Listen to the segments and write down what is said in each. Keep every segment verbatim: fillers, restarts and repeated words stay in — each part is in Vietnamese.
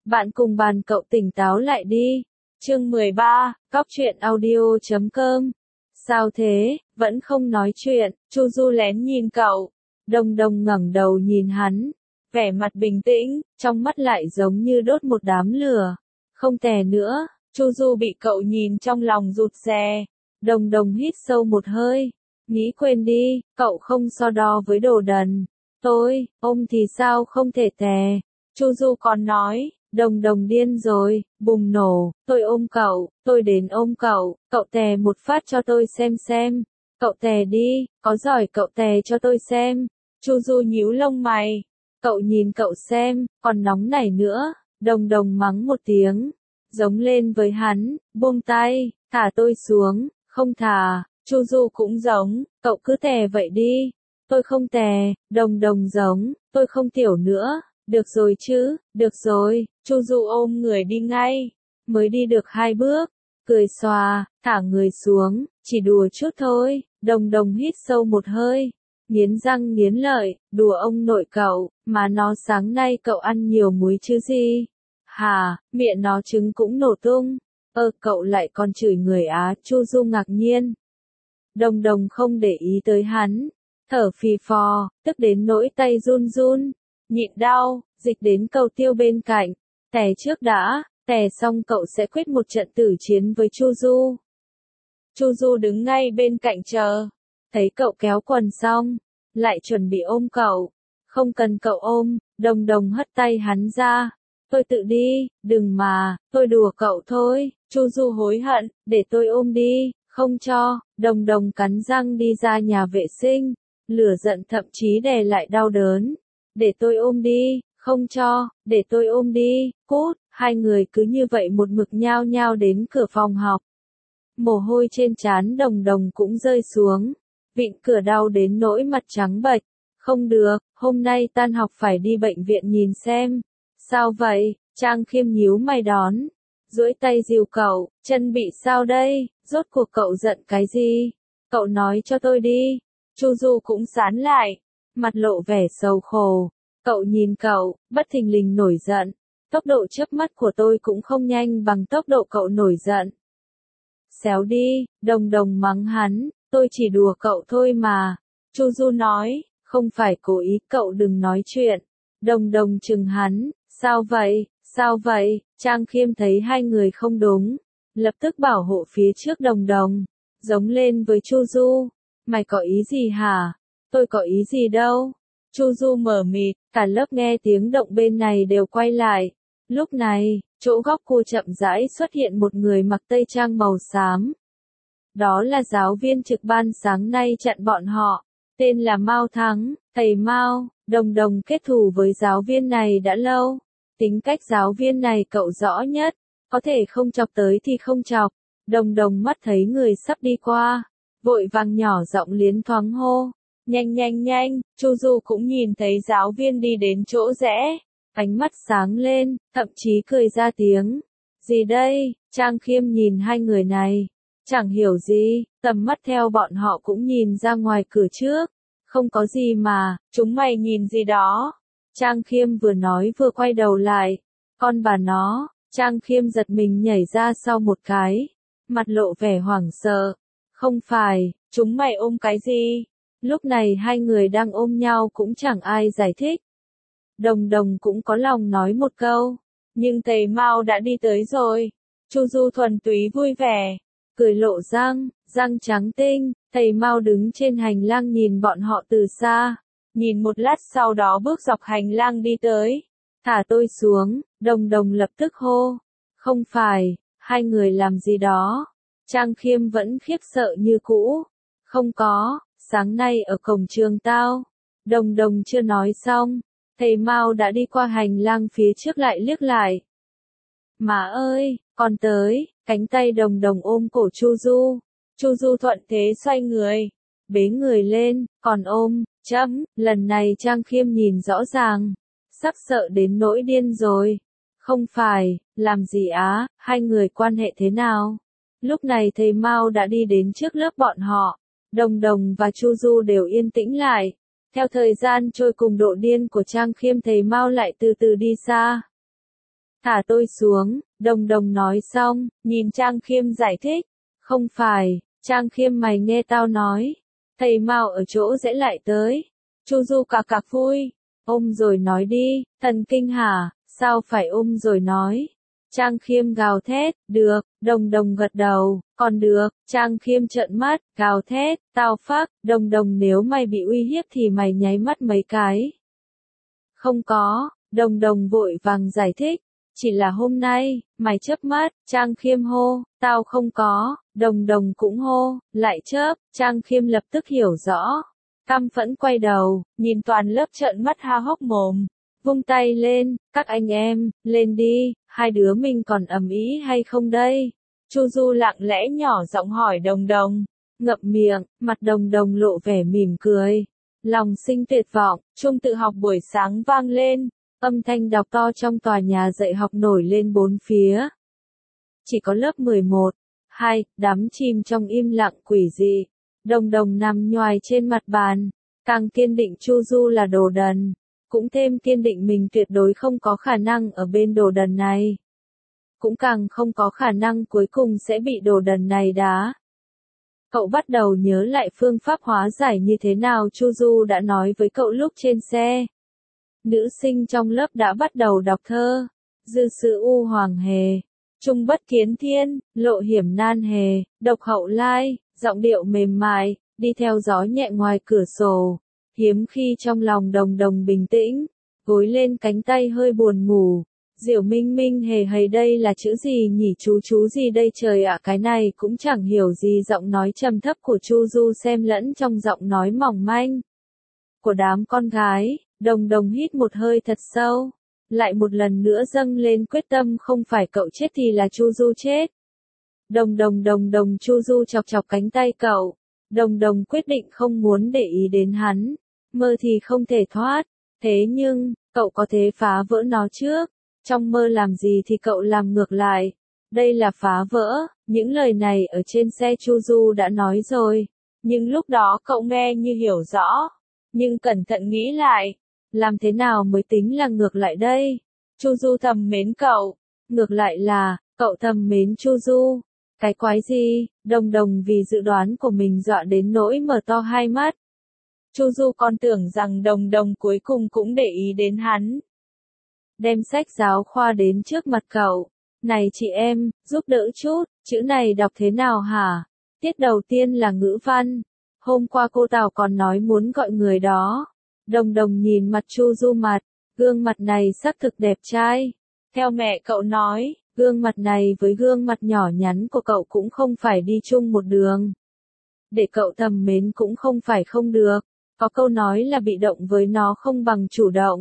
Bạn cùng bàn cậu tỉnh táo lại đi. Chương mười ba, cóc truyện audio chấm com. Sao thế, vẫn không nói chuyện, Chu Du lén nhìn cậu. Đồng Đồng ngẩng đầu nhìn hắn, vẻ mặt bình tĩnh, trong mắt lại giống như đốt một đám lửa. Không tè nữa, Chu Du bị cậu nhìn trong lòng rụt rè. Đồng Đồng hít sâu một hơi, nghĩ quên đi, cậu không so đo với đồ đần. Tôi, ôm thì sao không thể tè. Chu Du còn nói, Đồng Đồng điên rồi, bùng nổ, tôi ôm cậu, tôi đến ôm cậu, cậu tè một phát cho tôi xem xem. Cậu tè đi, có giỏi cậu tè cho tôi xem. Chu Du nhíu lông mày, cậu nhìn cậu xem, còn nóng nảy nữa. Đồng Đồng mắng một tiếng, giống lên với hắn, buông tay, thả tôi xuống, không thả. Chu Du cũng giống, cậu cứ tè vậy đi. Tôi không tè. Đồng Đồng giống, tôi không tiểu nữa. Được rồi chứ, được rồi. Chu Du ôm người đi ngay, mới đi được hai bước, cười xòa, thả người xuống, chỉ đùa chút thôi. Đồng Đồng hít sâu một hơi, nghiến răng nghiến lợi, đùa ông nội cậu, mà nó sáng nay cậu ăn nhiều muối chứ gì? Hả, miệng nó trứng cũng nổ tung. Ơ, cậu lại còn chửi người á? Chu Du ngạc nhiên. Đồng Đồng không để ý tới hắn, thở phì phò, tức đến nỗi tay run run, nhịn đau, dịch đến cầu tiêu bên cạnh. Tè trước đã, tè xong cậu sẽ quyết một trận tử chiến với Chu Du. Chu Du đứng ngay bên cạnh chờ, thấy cậu kéo quần xong, lại chuẩn bị ôm cậu. Không cần cậu ôm. Đồng Đồng hất tay hắn ra. Tôi tự đi, đừng mà, tôi đùa cậu thôi. Chu Du hối hận, để tôi ôm đi, không cho. Đồng Đồng cắn răng đi ra nhà vệ sinh, lửa giận thậm chí đè lại đau đớn. Để tôi ôm đi, không cho, để tôi ôm đi, cút. Hai người cứ như vậy một mực nhao nhao đến cửa phòng học. Mồ hôi trên trán Đồng Đồng cũng rơi xuống, vịn cửa đau đến nỗi mặt trắng bệch. Không được, hôm nay tan học phải đi bệnh viện nhìn xem. Sao vậy? Trang Khiêm nhíu mày đón, duỗi tay dìu cậu, chân bị sao đây? Rốt cuộc cậu giận cái gì? Cậu nói cho tôi đi. Chu Du cũng sán lại, mặt lộ vẻ sầu khổ. Cậu nhìn cậu, bất thình lình nổi giận. Tốc độ chớp mắt của tôi cũng không nhanh bằng tốc độ cậu nổi giận. Xéo đi. Đồng Đồng mắng hắn, tôi chỉ đùa cậu thôi mà. Chu Du nói, không phải cố ý, cậu đừng nói chuyện. Đồng Đồng chừng hắn, sao vậy, sao vậy? Trang Khiêm thấy hai người không đúng, lập tức bảo hộ phía trước Đồng Đồng, giống lên với Chu Du. Mày có ý gì hả? Tôi có ý gì đâu. Chu Du mờ mịt, cả lớp nghe tiếng động bên này đều quay lại. Lúc này, chỗ góc cô chậm rãi xuất hiện một người mặc tây trang màu xám. Đó là giáo viên trực ban sáng nay chặn bọn họ, tên là Mao Thắng. Thầy Mao. Đồng Đồng kết thù với giáo viên này đã lâu. Tính cách giáo viên này cậu rõ nhất, có thể không chọc tới thì không chọc. Đồng Đồng mắt thấy người sắp đi qua, vội vàng nhỏ giọng liến thoáng hô, nhanh nhanh nhanh. Chu Du cũng nhìn thấy giáo viên đi đến chỗ rẽ, ánh mắt sáng lên, thậm chí cười ra tiếng. Gì đây? Trang Khiêm nhìn hai người này, chẳng hiểu gì, tầm mắt theo bọn họ cũng nhìn ra ngoài cửa trước. Không có gì mà, chúng mày nhìn gì đó? Trang Khiêm vừa nói vừa quay đầu lại. Con bà nó. Trang Khiêm giật mình nhảy ra sau một cái, mặt lộ vẻ hoảng sợ. Không phải, chúng mày ôm cái gì? Lúc này hai người đang ôm nhau cũng chẳng ai giải thích. Đồng Đồng cũng có lòng nói một câu, nhưng thầy Mao đã đi tới rồi. Chu Du thuần túy vui vẻ, cười lộ răng, răng trắng tinh. Thầy Mao đứng trên hành lang nhìn bọn họ từ xa, nhìn một lát sau đó bước dọc hành lang đi tới. Thả tôi xuống. Đồng Đồng lập tức hô. Không phải, hai người làm gì đó? Trang Khiêm vẫn khiếp sợ như cũ. Không có, sáng nay ở cổng trường tao. Đồng Đồng chưa nói xong, thầy Mao đã đi qua hành lang phía trước lại liếc lại. Má ơi, con tới. Cánh tay Đồng Đồng ôm cổ Chu Du. Chu Du thuận thế xoay người, bế người lên, còn ôm, chấm. Lần này Trang Khiêm nhìn rõ ràng, sắp sợ đến nỗi điên rồi. Không phải, làm gì á? Hai người quan hệ thế nào? Lúc này thầy Mao đã đi đến trước lớp bọn họ. Đồng Đồng và Chu Du đều yên tĩnh lại. Theo thời gian trôi cùng độ điên của Trang Khiêm, thầy Mao lại từ từ đi xa. Thả tôi xuống, Đồng Đồng nói xong, nhìn Trang Khiêm giải thích. Không phải, Trang Khiêm mày nghe tao nói. Thầy Mao ở chỗ dễ lại tới. Chu Du cạc cạc vui. Ôm rồi nói đi, thần kinh hả, sao phải ôm rồi nói. Trang Khiêm gào thét, được, Đồng Đồng gật đầu, còn được, Trang Khiêm trợn mắt, gào thét, tao phác, Đồng Đồng nếu mày bị uy hiếp thì mày nháy mắt mấy cái. Không có, Đồng Đồng vội vàng giải thích, chỉ là hôm nay, mày chớp mắt, Trang Khiêm hô, tao không có, Đồng Đồng cũng hô, lại chớp, Trang Khiêm lập tức hiểu rõ. Căm phẫn quay đầu, nhìn toàn lớp trợn mắt há hốc mồm, vung tay lên, các anh em, lên đi, hai đứa mình còn ầm ĩ hay không đây? Chu Du lặng lẽ nhỏ giọng hỏi Đồng Đồng, ngậm miệng, mặt Đồng Đồng lộ vẻ mỉm cười. Lòng sinh tuyệt vọng, chuông tự học buổi sáng vang lên, âm thanh đọc to trong tòa nhà dạy học nổi lên bốn phía. Chỉ có lớp mười một, hai, đắm chìm trong im lặng quỷ dị. Đồng Đồng nằm nhoài trên mặt bàn, càng kiên định Chu Du là đồ đần, cũng thêm kiên định mình tuyệt đối không có khả năng ở bên đồ đần này. Cũng càng không có khả năng cuối cùng sẽ bị đồ đần này đá. Cậu bắt đầu nhớ lại phương pháp hóa giải như thế nào Chu Du đã nói với cậu lúc trên xe. Nữ sinh trong lớp đã bắt đầu đọc thơ. Dư sự u hoàng hề, trung bất kiến thiên, lộ hiểm nan hề, độc hậu lai, giọng điệu mềm mại, đi theo gió nhẹ ngoài cửa sổ. Hiếm khi trong lòng Đồng Đồng bình tĩnh, gối lên cánh tay hơi buồn ngủ. Diệu Minh Minh hề hầy đây là chữ gì nhỉ, chú chú gì đây trời ạ, cái này cũng chẳng hiểu gì. Giọng nói trầm thấp của Chu Du xen lẫn trong giọng nói mỏng manh của đám con gái. Đồng Đồng hít một hơi thật sâu, lại một lần nữa dâng lên quyết tâm không phải cậu chết thì là Chu Du chết. Đồng Đồng Đồng Đồng Chu Du chọc chọc cánh tay cậu. Đồng Đồng quyết định không muốn để ý đến hắn. Mơ thì không thể thoát, thế nhưng, cậu có thể phá vỡ nó trước. Trong mơ làm gì thì cậu làm ngược lại. Đây là phá vỡ, những lời này ở trên xe Chu Du đã nói rồi. Nhưng lúc đó cậu nghe như hiểu rõ. Nhưng cẩn thận nghĩ lại, làm thế nào mới tính là ngược lại đây? Chu Du thầm mến cậu, ngược lại là, cậu thầm mến Chu Du. Cái quái gì? Đồng Đồng vì dự đoán của mình dọa đến nỗi mở to hai mắt. Chu Du còn tưởng rằng Đồng Đồng cuối cùng cũng để ý đến hắn. Đem sách giáo khoa đến trước mặt cậu. Này chị em, giúp đỡ chút, chữ này đọc thế nào hả? Tiết đầu tiên là ngữ văn. Hôm qua cô Tào còn nói muốn gọi người đó. Đồng Đồng nhìn mặt Chu Du mặt, gương mặt này xác thực đẹp trai. Theo mẹ cậu nói, gương mặt này với gương mặt nhỏ nhắn của cậu cũng không phải đi chung một đường. Để cậu thầm mến cũng không phải không được. Có câu nói là bị động với nó không bằng chủ động.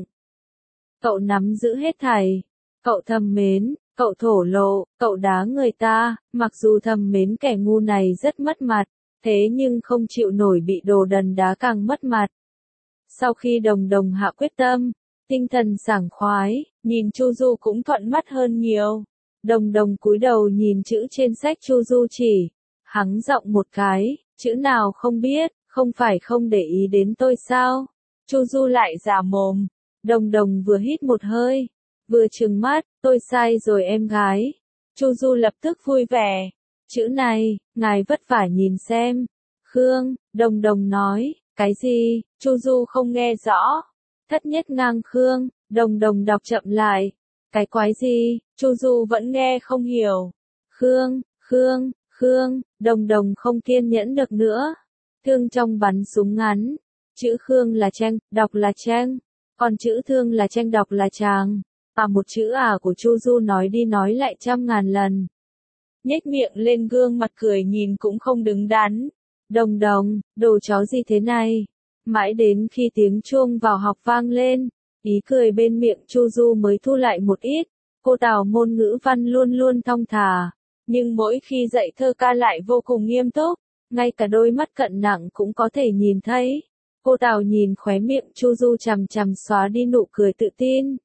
Cậu nắm giữ hết thảy. Cậu thầm mến, cậu thổ lộ, cậu đá người ta, mặc dù thầm mến kẻ ngu này rất mất mặt, thế nhưng không chịu nổi bị đồ đần đá càng mất mặt. Sau khi Đồng Đồng hạ quyết tâm, tinh thần sảng khoái, nhìn Chu Du cũng thuận mắt hơn nhiều. Đồng Đồng cúi đầu nhìn chữ trên sách Chu Du chỉ, hắng giọng một cái, chữ nào không biết, không phải không để ý đến tôi sao? Chu Du lại giả mồm. Đồng Đồng vừa hít một hơi, vừa trừng mắt, tôi sai rồi em gái. Chu Du lập tức vui vẻ. Chữ này, ngài vất vả nhìn xem. Khương, Đồng Đồng nói, cái gì? Chu Du không nghe rõ. Thất nhất ngang Khương, Đồng Đồng đọc chậm lại. Cái quái gì? Chu Du vẫn nghe không hiểu. Khương, Khương, Khương, Đồng Đồng không kiên nhẫn được nữa. Thương trong bắn súng ngắn. Chữ Khương là tranh, đọc là tranh. Còn chữ thương là tranh, đọc là chàng. À, một chữ à của Chu Du nói đi nói lại trăm ngàn lần. Nhếch miệng lên, gương mặt cười nhìn cũng không đứng đắn. Đồng Đồng, đồ chó gì thế này? Mãi đến khi tiếng chuông vào học vang lên, ý cười bên miệng Chu Du mới thu lại một ít. Cô Tào môn ngữ văn luôn luôn thong thả, nhưng mỗi khi dạy thơ ca lại vô cùng nghiêm túc, ngay cả đôi mắt cận nặng cũng có thể nhìn thấy. Cô Tào nhìn khóe miệng Chu Du chằm chằm xóa đi nụ cười tự tin.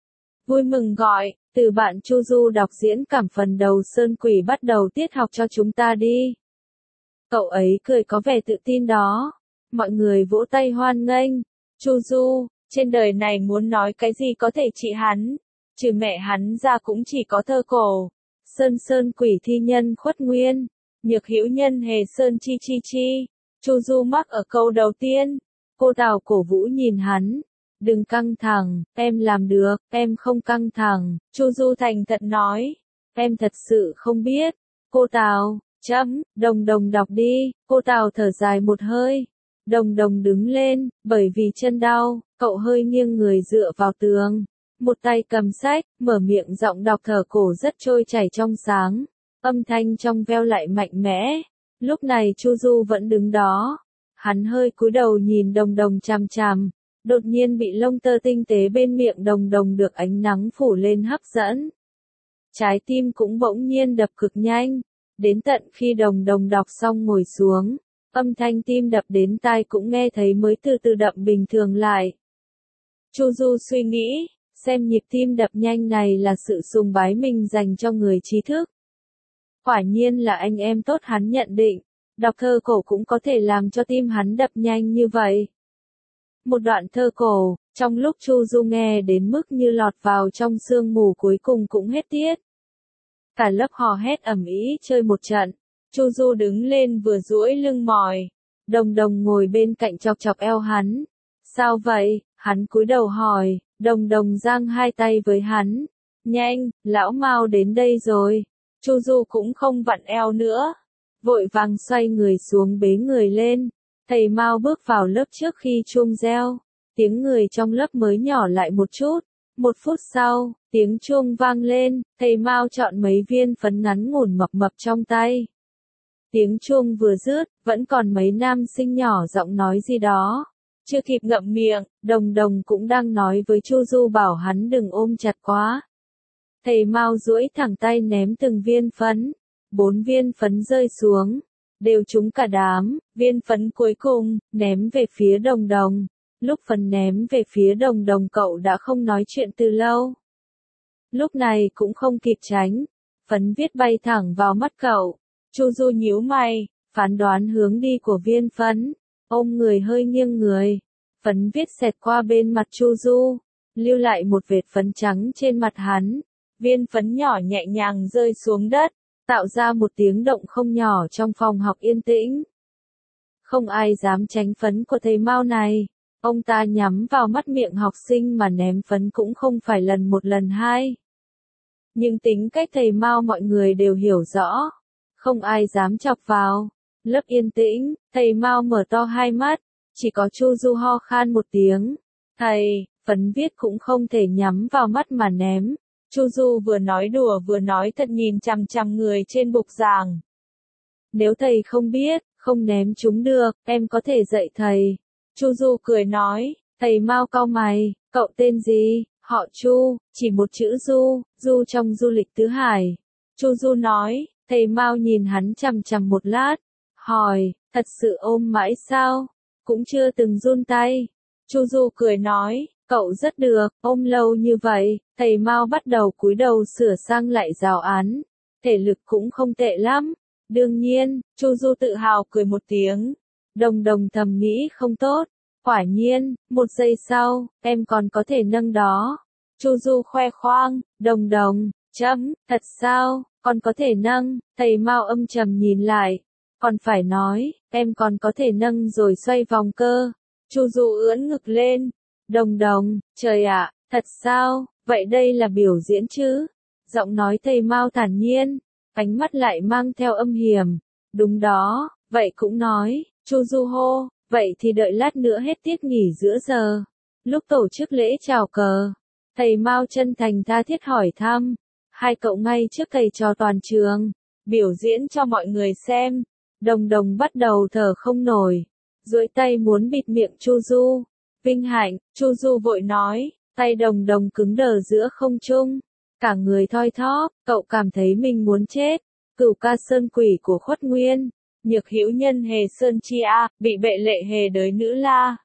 Vui mừng gọi, từ bạn Chu Du đọc diễn cảm phần đầu Sơn Quỷ bắt đầu tiết học cho chúng ta đi. Cậu ấy cười có vẻ tự tin đó. Mọi người vỗ tay hoan nghênh. Chu Du, trên đời này muốn nói cái gì có thể trị hắn. trừ mẹ hắn ra cũng chỉ có Thơ Cổ, Sơn Sơn Quỷ Thi Nhân Khuất Nguyên, Nhược Hữu Nhân Hề Sơn Chi Chi Chi. Chu Du mắc ở câu đầu tiên. Cô Tào cổ vũ nhìn hắn. Đừng căng thẳng, em làm được, em không căng thẳng. Chu Du thành thật nói. Em thật sự không biết. Cô Tào, chấm, Đồng Đồng đọc đi. Cô Tào thở dài một hơi. Đồng Đồng đứng lên, bởi vì chân đau, cậu hơi nghiêng người dựa vào tường. Một tay cầm sách, mở miệng giọng đọc Thơ Cổ rất trôi chảy trong sáng. Âm thanh trong veo lại mạnh mẽ. Lúc này Chu Du vẫn đứng đó. Hắn hơi cúi đầu nhìn Đồng Đồng chằm chằm. Đột nhiên bị lông tơ tinh tế bên miệng Đồng Đồng được ánh nắng phủ lên hấp dẫn. Trái tim cũng bỗng nhiên đập cực nhanh. Đến tận khi Đồng Đồng đọc xong ngồi xuống. Âm thanh tim đập đến tai cũng nghe thấy mới từ từ đậm bình thường lại. Chu Du suy nghĩ, xem nhịp tim đập nhanh này là sự sùng bái mình dành cho người trí thức. Quả nhiên là anh em tốt, hắn nhận định. Đọc Thơ Cổ cũng có thể làm cho tim hắn đập nhanh như vậy. Một đoạn Thơ Cổ, trong lúc Chu Du nghe đến mức như lọt vào trong sương mù cuối cùng cũng hết tiết. Cả lớp hò hét ầm ĩ chơi một trận. Chu Du đứng lên vừa duỗi lưng mỏi. Đồng Đồng ngồi bên cạnh chọc chọc eo hắn. Sao vậy? Hắn cúi đầu hỏi. Đồng Đồng giang hai tay với hắn. Nhanh, lão Mao đến đây rồi. Chu Du cũng không vặn eo nữa. Vội vàng xoay người xuống bế người lên. Thầy Mao bước vào lớp trước khi chuông reo. Tiếng người trong lớp mới nhỏ lại một chút. Một phút sau, tiếng chuông vang lên. Thầy Mao chọn mấy viên phấn ngắn ngủn mập mập trong tay. Tiếng chuông vừa dứt, vẫn còn mấy nam sinh nhỏ giọng nói gì đó. Chưa kịp ngậm miệng, Đồng Đồng cũng đang nói với Chu Du bảo hắn đừng ôm chặt quá. Thầy Mao duỗi thẳng tay ném từng viên phấn. Bốn viên phấn rơi xuống. Đều trúng cả đám. Viên phấn cuối cùng, ném về phía Đồng Đồng. Lúc phấn ném về phía Đồng Đồng cậu đã không nói chuyện từ lâu. Lúc này cũng không kịp tránh. Phấn viết bay thẳng vào mắt cậu. Chu Du nhíu mày, phán đoán hướng đi của viên phấn. Ôm người hơi nghiêng người. Phấn viết xẹt qua bên mặt Chu Du. Lưu lại một vệt phấn trắng trên mặt hắn. Viên phấn nhỏ nhẹ nhàng rơi xuống đất. Tạo ra một tiếng động không nhỏ trong phòng học yên tĩnh. Không ai dám tránh phấn của thầy Mao này. Ông ta nhắm vào mắt miệng học sinh mà ném phấn cũng không phải lần một lần hai. Nhưng tính cách thầy Mao mọi người đều hiểu rõ. Không ai dám chọc vào. Lớp yên tĩnh, thầy Mao mở to hai mắt. Chỉ có Chu Du ho khan một tiếng. Thầy, phấn viết cũng không thể nhắm vào mắt mà ném. Chu Du vừa nói đùa vừa nói thật nhìn chằm chằm người trên bục giảng. Nếu thầy không biết, không ném chúng được, em có thể dạy thầy. Chu Du cười nói, thầy Mao cau mày, cậu tên gì? Họ Chu, chỉ một chữ Du, Du trong du lịch tứ hải. Chu Du nói, thầy Mao nhìn hắn chằm chằm một lát, hỏi, thật sự ôm mãi sao? Cũng chưa từng run tay. Chu Du cười nói, cậu rất được, ôm lâu như vậy. Thầy Mao bắt đầu cúi đầu sửa sang lại giáo án. Thể lực cũng không tệ lắm. Đương nhiên, Chu Du tự hào cười một tiếng. Đồng Đồng thầm nghĩ không tốt. Quả nhiên, một giây sau, em còn có thể nâng đó. Chu Du khoe khoang, Đồng Đồng, chấm, thật sao, con có thể nâng. Thầy Mao âm trầm nhìn lại. Còn phải nói, em còn có thể nâng rồi xoay vòng cơ. Chu Du ưỡn ngực lên. Đồng Đồng, trời ạ, thật sao, vậy đây là biểu diễn chứ? Giọng nói thầy Mao thản nhiên, ánh mắt lại mang theo âm hiểm. Đúng đó, vậy cũng nói. Chu Du hô, vậy thì đợi lát nữa hết tiết nghỉ giữa giờ. Lúc tổ chức lễ chào cờ, thầy Mao chân thành tha thiết hỏi thăm. Hai cậu ngay trước thầy trò toàn trường, biểu diễn cho mọi người xem. Đồng Đồng bắt đầu thở không nổi, duỗi tay muốn bịt miệng Chu Du. Vinh hạnh, Chu Du vội nói, tay Đồng Đồng cứng đờ giữa không trung. Cả người thoi thóp, cậu cảm thấy mình muốn chết. Cửu ca sơn quỷ của Khuất Nguyên, Nhược Hữu Nhân Hề Sơn Chi A, bị bệ lệ hề đới nữ la.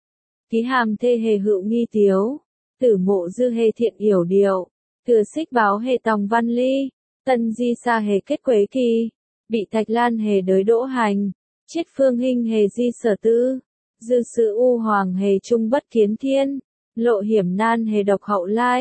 Ký hàm thê hề hữu nghi tiếu, tử mộ dư hề thiện yểu điệu, thừa xích báo hề tòng văn ly, tân di sa hề kết quế kỳ, bị thạch lan hề đới đỗ hành, chiết phương hình hề di sở tư, dư sự u hoàng hề trung bất kiến thiên, lộ hiểm nan hề độc hậu lai.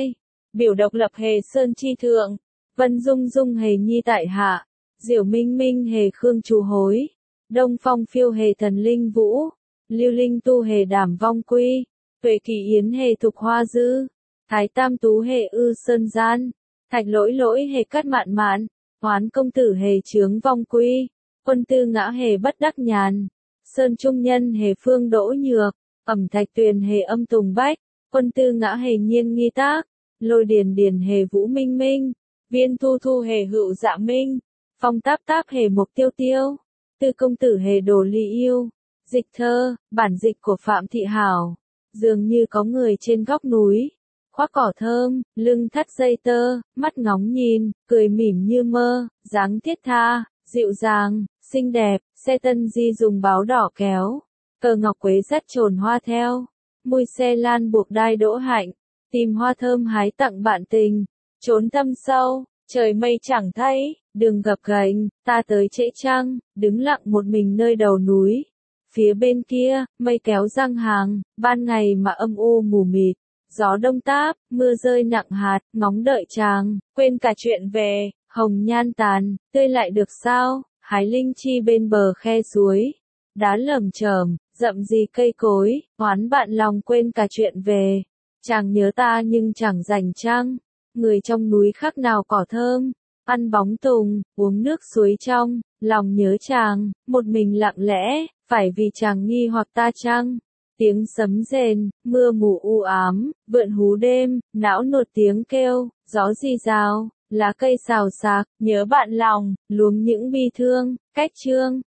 Biểu độc lập hề sơn chi thượng, Vân Dung Dung hề nhi tại hạ, Diệu Minh Minh hề khương chú hối, Đông Phong phiêu hề thần linh vũ, Lưu Linh tu hề đảm vong quy, Tuệ Kỳ Yến hề thục hoa dư, Thái Tam Tú hề ư sơn gian, Thạch Lỗi Lỗi hề cắt mạn mạn, Hoán công tử hề chướng vong quy, Quân Tư Ngã hề bất đắc nhàn, Sơn Trung Nhân hề phương đỗ nhược, Ẩm Thạch Tuyền hề âm tùng bách, Quân Tư Ngã hề nhiên nghi tác, Lôi Điền Điền hề vũ minh minh, Viên Thu Thu hề hữu dạ minh, Phong Táp Táp hề mục tiêu tiêu, Tư công tử hề đồ ly yêu. Dịch thơ, bản dịch của Phạm Thị Hảo. Dường như có người trên góc núi, khoác cỏ thơm, lưng thắt dây tơ, mắt ngóng nhìn, cười mỉm như mơ, dáng thiết tha, dịu dàng, xinh đẹp, xe tân di dùng báo đỏ kéo, cờ ngọc quế dắt trồn hoa theo, mùi xe lan buộc đai đỗ hạnh, tìm hoa thơm hái tặng bạn tình, trốn thâm sâu, trời mây chẳng thấy, đường gập ghềnh, ta tới trễ trăng, đứng lặng một mình nơi đầu núi. Phía bên kia, mây kéo răng hàng, ban ngày mà âm u mù mịt, gió đông táp, mưa rơi nặng hạt, ngóng đợi chàng, quên cả chuyện về, hồng nhan tàn, tươi lại được sao, hái linh chi bên bờ khe suối, đá lởm chởm, rậm gì cây cối, oán bạn lòng quên cả chuyện về, chàng nhớ ta nhưng chẳng rảnh trăng, người trong núi khác nào cỏ thơm, ăn bóng tùng, uống nước suối trong, lòng nhớ chàng, một mình lặng lẽ. Phải vì chàng nghi hoặc ta chăng? Tiếng sấm rền, mưa mù u ám, vượn hú đêm, não nuột tiếng kêu, gió rì rào, lá cây xào xạc, nhớ bạn lòng, luống những bi thương, cách chương.